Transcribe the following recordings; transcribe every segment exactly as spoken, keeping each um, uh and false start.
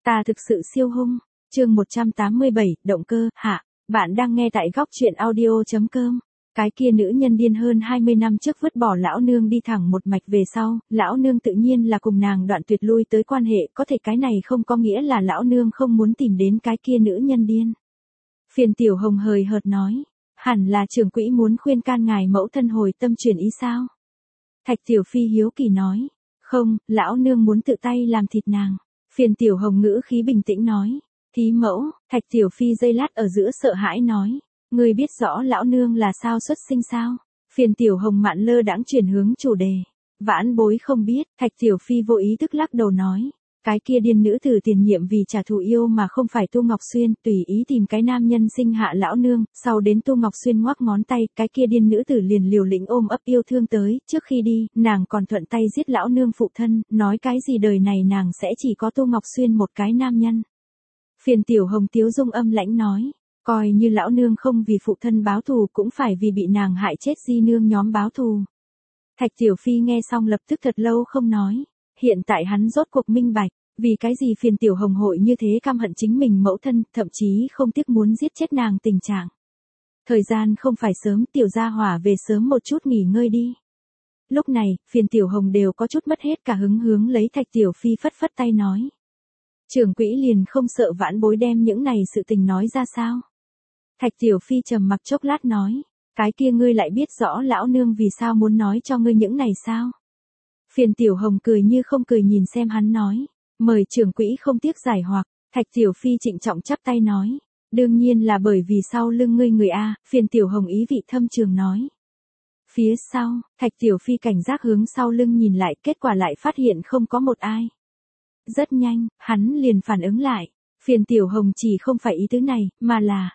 Ta thực sự siêu hung. Chương một trăm tám mươi bảy, động cơ, hạ. Bạn đang nghe tại góc truyện audio.com. Cái kia nữ nhân điên hơn hai mươi năm trước vứt bỏ lão nương đi thẳng một mạch về sau, lão nương tự nhiên là cùng nàng đoạn tuyệt lui tới quan hệ, có thể cái này không có nghĩa là lão nương không muốn tìm đến cái kia nữ nhân điên. Phiền Tiểu Hồng hời hợt nói, hẳn là trưởng quỹ muốn khuyên can ngài mẫu thân hồi tâm chuyển ý sao? Thạch Tiểu Phi hiếu kỳ nói, không, lão nương muốn tự tay làm thịt nàng. Phiền Tiểu Hồng ngữ khí bình tĩnh nói, thí mẫu. Thạch Tiểu Phi giây lát ở giữa sợ hãi nói, ngươi biết rõ lão nương là sao xuất sinh sao? Phiền Tiểu Hồng mạn lơ đãng chuyển hướng chủ đề, vãn bối không biết. Thạch Tiểu Phi vô ý thức lắc đầu nói, cái kia điên nữ tử tiền nhiệm vì trả thù yêu mà không phải Tu Ngọc Xuyên, tùy ý tìm cái nam nhân sinh hạ lão nương, sau đến Tu Ngọc Xuyên ngoắc ngón tay, cái kia điên nữ tử liền liều lĩnh ôm ấp yêu thương tới, trước khi đi, nàng còn thuận tay giết lão nương phụ thân, nói cái gì đời này nàng sẽ chỉ có Tu Ngọc Xuyên một cái nam nhân. Phiền Tiểu Hồng tiếu dung âm lãnh nói, coi như lão nương không vì phụ thân báo thù cũng phải vì bị nàng hại chết di nương nhóm báo thù. Thạch Tiểu Phi nghe xong lập tức thật lâu không nói, hiện tại hắn rốt cuộc minh bạch, vì cái gì Phiền Tiểu Hồng hội như thế căm hận chính mình mẫu thân, thậm chí không tiếc muốn giết chết nàng tình trạng. Thời gian không phải sớm, Tiểu gia hỏa về sớm một chút nghỉ ngơi đi. Lúc này, Phiền Tiểu Hồng đều có chút mất hết cả hứng hướng lấy Thạch Tiểu Phi phất phất tay nói. Trưởng quỹ liền không sợ vãn bối đem những này sự tình nói ra sao? Thạch Tiểu Phi trầm mặc chốc lát nói, cái kia ngươi lại biết rõ lão nương vì sao muốn nói cho ngươi những này sao? Phiền Tiểu Hồng cười như không cười nhìn xem hắn nói, mời trưởng quỹ không tiếc giải hoặc. Thạch Tiểu Phi trịnh trọng chắp tay nói, đương nhiên là bởi vì sau lưng ngươi người a. Phiền Tiểu Hồng ý vị thâm trường nói. Phía sau, Thạch Tiểu Phi cảnh giác hướng sau lưng nhìn lại, kết quả lại phát hiện không có một ai. Rất nhanh, hắn liền phản ứng lại, Phiền Tiểu Hồng chỉ không phải ý tứ này, mà là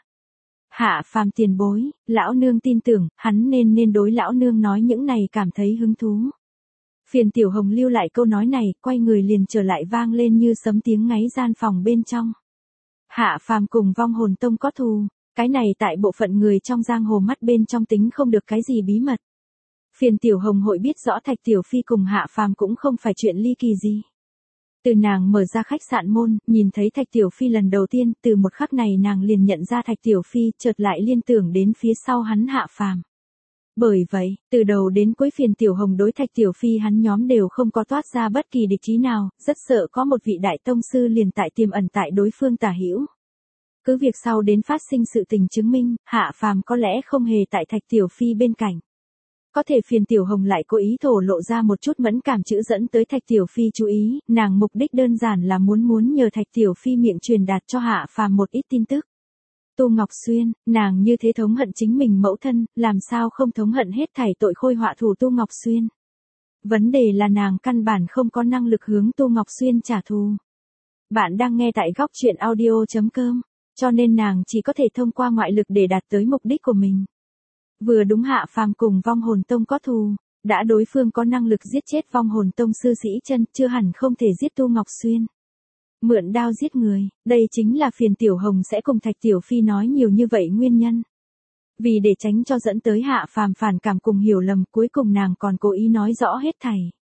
Hạ Phàm tiền bối, lão nương tin tưởng, hắn nên nên đối lão nương nói những này cảm thấy hứng thú. Phiền Tiểu Hồng lưu lại câu nói này, quay người liền trở lại vang lên như sấm tiếng ngáy gian phòng bên trong. Hạ Phàm cùng Vong Hồn Tông có thù, cái này tại bộ phận người trong giang hồ mắt bên trong tính không được cái gì bí mật. Phiền Tiểu Hồng hội biết rõ Thạch Tiểu Phi cùng Hạ Phàm cũng không phải chuyện ly kỳ gì. Từ nàng mở ra khách sạn môn, nhìn thấy Thạch Tiểu Phi lần đầu tiên, từ một khắc này nàng liền nhận ra Thạch Tiểu Phi, chợt lại liên tưởng đến phía sau hắn Hạ Phàm. Bởi vậy, từ đầu đến cuối Phiền Tiểu Hồng đối Thạch Tiểu Phi hắn nhóm đều không có toát ra bất kỳ địch ý nào, rất sợ có một vị đại tông sư liền tại tiềm ẩn tại đối phương tả hữu. Cứ việc sau đến phát sinh sự tình chứng minh, Hạ Phàm có lẽ không hề tại Thạch Tiểu Phi bên cạnh. Có thể Phiền Tiểu Hồng lại cố ý thổ lộ ra một chút mẫn cảm chữ dẫn tới Thạch Tiểu Phi chú ý, nàng mục đích đơn giản là muốn muốn nhờ Thạch Tiểu Phi miệng truyền đạt cho Hạ Phàm một ít tin tức. Tu Ngọc Xuyên, nàng như thế thống hận chính mình mẫu thân, làm sao không thống hận hết thảy tội khôi họa thù Tu Ngọc Xuyên. Vấn đề là nàng căn bản không có năng lực hướng Tu Ngọc Xuyên trả thù. Bạn đang nghe tại góc truyện audio.com, cho nên nàng chỉ có thể thông qua ngoại lực để đạt tới mục đích của mình. Vừa đúng Hạ Phàm cùng Vong Hồn Tông có thù, đã đối phương có năng lực giết chết Vong Hồn Tông sư sĩ chân, chưa hẳn không thể giết Tu Ngọc Xuyên. Mượn đao giết người, đây chính là Phiền Tiểu Hồng sẽ cùng Thạch Tiểu Phi nói nhiều như vậy nguyên nhân. Vì để tránh cho dẫn tới Hạ Phàm phản cảm cùng hiểu lầm, cuối cùng nàng còn cố ý nói rõ hết thảy.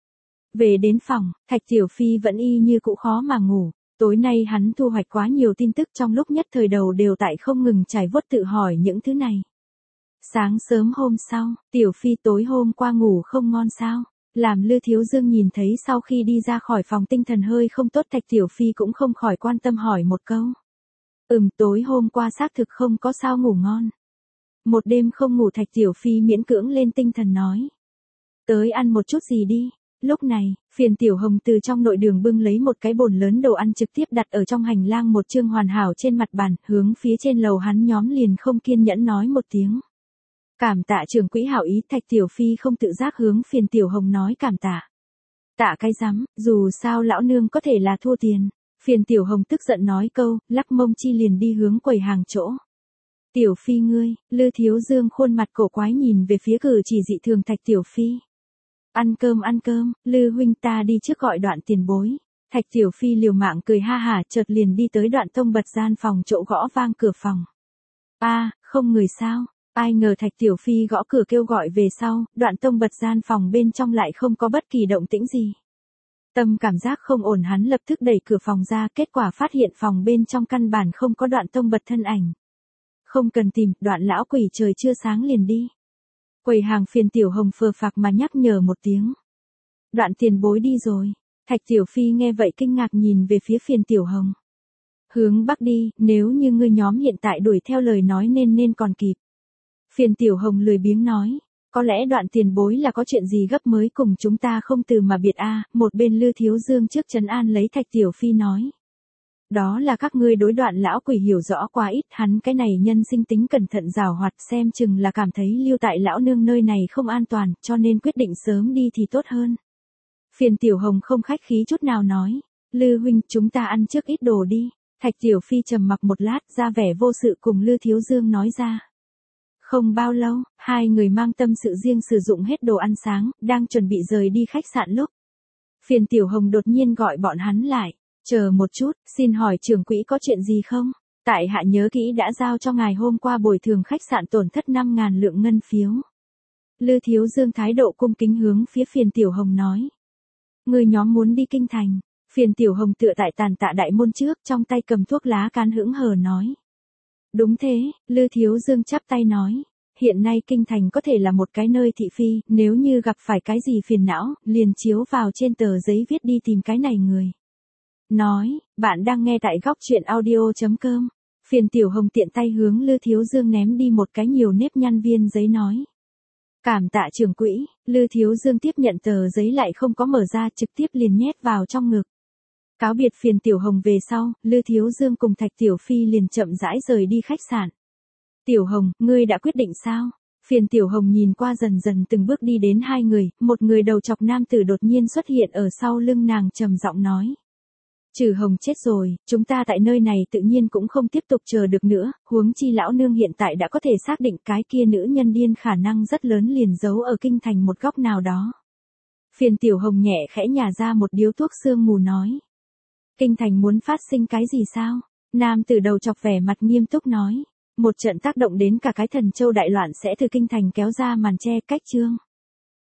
Về đến phòng, Thạch Tiểu Phi vẫn y như cũ khó mà ngủ, tối nay hắn thu hoạch quá nhiều tin tức trong lúc nhất thời đầu đều tại không ngừng trải vuốt tự hỏi những thứ này. Sáng sớm hôm sau, Tiểu Phi tối hôm qua ngủ không ngon sao? Làm Lư Thiếu Dương nhìn thấy sau khi đi ra khỏi phòng tinh thần hơi không tốt, Thạch Tiểu Phi cũng không khỏi quan tâm hỏi một câu. Ừm, tối hôm qua xác thực không có sao ngủ ngon. Một đêm không ngủ, Thạch Tiểu Phi miễn cưỡng lên tinh thần nói. Tới ăn một chút gì đi. Lúc này, Phiền Tiểu Hồng từ trong nội đường bưng lấy một cái bồn lớn đồ ăn trực tiếp đặt ở trong hành lang một chương hoàn hảo trên mặt bàn, hướng phía trên lầu hắn nhóm liền không kiên nhẫn nói một tiếng. Cảm tạ trưởng quỹ hảo ý. Thạch Tiểu Phi không tự giác hướng Phiền Tiểu Hồng nói cảm tạ. Tạ cái rắm, dù sao lão nương có thể là thua tiền. Phiền Tiểu Hồng tức giận nói câu, lắc mông chi liền đi hướng quầy hàng chỗ. Tiểu Phi ngươi, Lư Thiếu Dương khuôn mặt cổ quái nhìn về phía cử chỉ dị thường Thạch Tiểu Phi. Ăn cơm ăn cơm, Lư huynh ta đi trước gọi Đoạn tiền bối. Thạch Tiểu Phi liều mạng cười ha hả, chợt liền đi tới Đoạn Tông bật gian phòng chỗ gõ vang cửa phòng. A, không người sao? Ai ngờ Thạch Tiểu Phi gõ cửa kêu gọi về sau, Đoạn Tông bật gian phòng bên trong lại không có bất kỳ động tĩnh gì. Tâm cảm giác không ổn hắn lập tức đẩy cửa phòng ra, kết quả phát hiện phòng bên trong căn bản không có Đoạn Tông Bật thân ảnh. Không cần tìm, Đoạn lão quỷ trời chưa sáng liền đi. Quầy hàng Phiền Tiểu Hồng phờ phạc mà nhắc nhở một tiếng. Đoạn tiền bối đi rồi. Thạch Tiểu Phi nghe vậy kinh ngạc nhìn về phía Phiền Tiểu Hồng. Hướng bắc đi, nếu như ngươi nhóm hiện tại đuổi theo lời nói nên nên còn kịp. Phiền Tiểu Hồng lười biếng nói. Có lẽ Đoạn tiền bối là có chuyện gì gấp mới cùng chúng ta không từ mà biệt a. Một bên Lư Thiếu Dương trước trấn an lấy Thạch Tiểu Phi nói. Đó là các ngươi đối Đoạn lão quỷ hiểu rõ quá ít, hắn cái này nhân sinh tính cẩn thận giàu hoạt, xem chừng là cảm thấy lưu tại lão nương nơi này không an toàn, cho nên quyết định sớm đi thì tốt hơn. Phiền Tiểu Hồng không khách khí chút nào nói. Lư huynh, chúng ta ăn trước ít đồ đi. Thạch Tiểu Phi trầm mặc một lát, ra vẻ vô sự cùng Lư Thiếu Dương nói ra. Không bao lâu, hai người mang tâm sự riêng sử dụng hết đồ ăn sáng, đang chuẩn bị rời đi khách sạn lúc. Phiền Tiểu Hồng đột nhiên gọi bọn hắn lại. Chờ một chút, xin hỏi trưởng quỹ có chuyện gì không? Tại hạ nhớ kỹ đã giao cho ngài hôm qua bồi thường khách sạn tổn thất năm ngàn lượng ngân phiếu. Lư Thiếu Dương thái độ cung kính hướng phía Phiền Tiểu Hồng nói. Người nhóm muốn đi kinh thành. Phiền Tiểu Hồng tựa tại tàn tạ đại môn trước, trong tay cầm thuốc lá cán hững hờ nói. Đúng thế, Lư Thiếu Dương chắp tay nói. Hiện nay kinh thành có thể là một cái nơi thị phi, nếu như gặp phải cái gì phiền não, liền chiếu vào trên tờ giấy viết đi tìm cái này người. Nói, bạn đang nghe tại góc truyện audio chấm com. Phiền Tiểu Hồng tiện tay hướng Lư Thiếu Dương ném đi một cái nhiều nếp nhăn viên giấy nói. Cảm tạ trưởng quỹ. Lư Thiếu Dương tiếp nhận tờ giấy lại không có mở ra, trực tiếp liền nhét vào trong ngực. Cáo biệt Phiền Tiểu Hồng về sau, Lư Thiếu Dương cùng Thạch Tiểu Phi liền chậm rãi rời đi khách sạn. Tiểu Hồng, ngươi đã quyết định sao? Phiền Tiểu Hồng nhìn qua dần dần từng bước đi đến hai người, một người đầu chọc nam tử đột nhiên xuất hiện ở sau lưng nàng trầm giọng nói. Trừ Hồng chết rồi, chúng ta tại nơi này tự nhiên cũng không tiếp tục chờ được nữa, huống chi lão nương hiện tại đã có thể xác định cái kia nữ nhân điên khả năng rất lớn liền giấu ở kinh thành một góc nào đó. Phiền Tiểu Hồng nhẹ khẽ nhả ra một điếu thuốc sương mù nói. Kinh thành muốn phát sinh cái gì sao? Nam tử đầu chọc vẻ mặt nghiêm túc nói. Một trận tác động đến cả cái Thần Châu đại loạn sẽ từ kinh thành kéo ra màn che cách chương.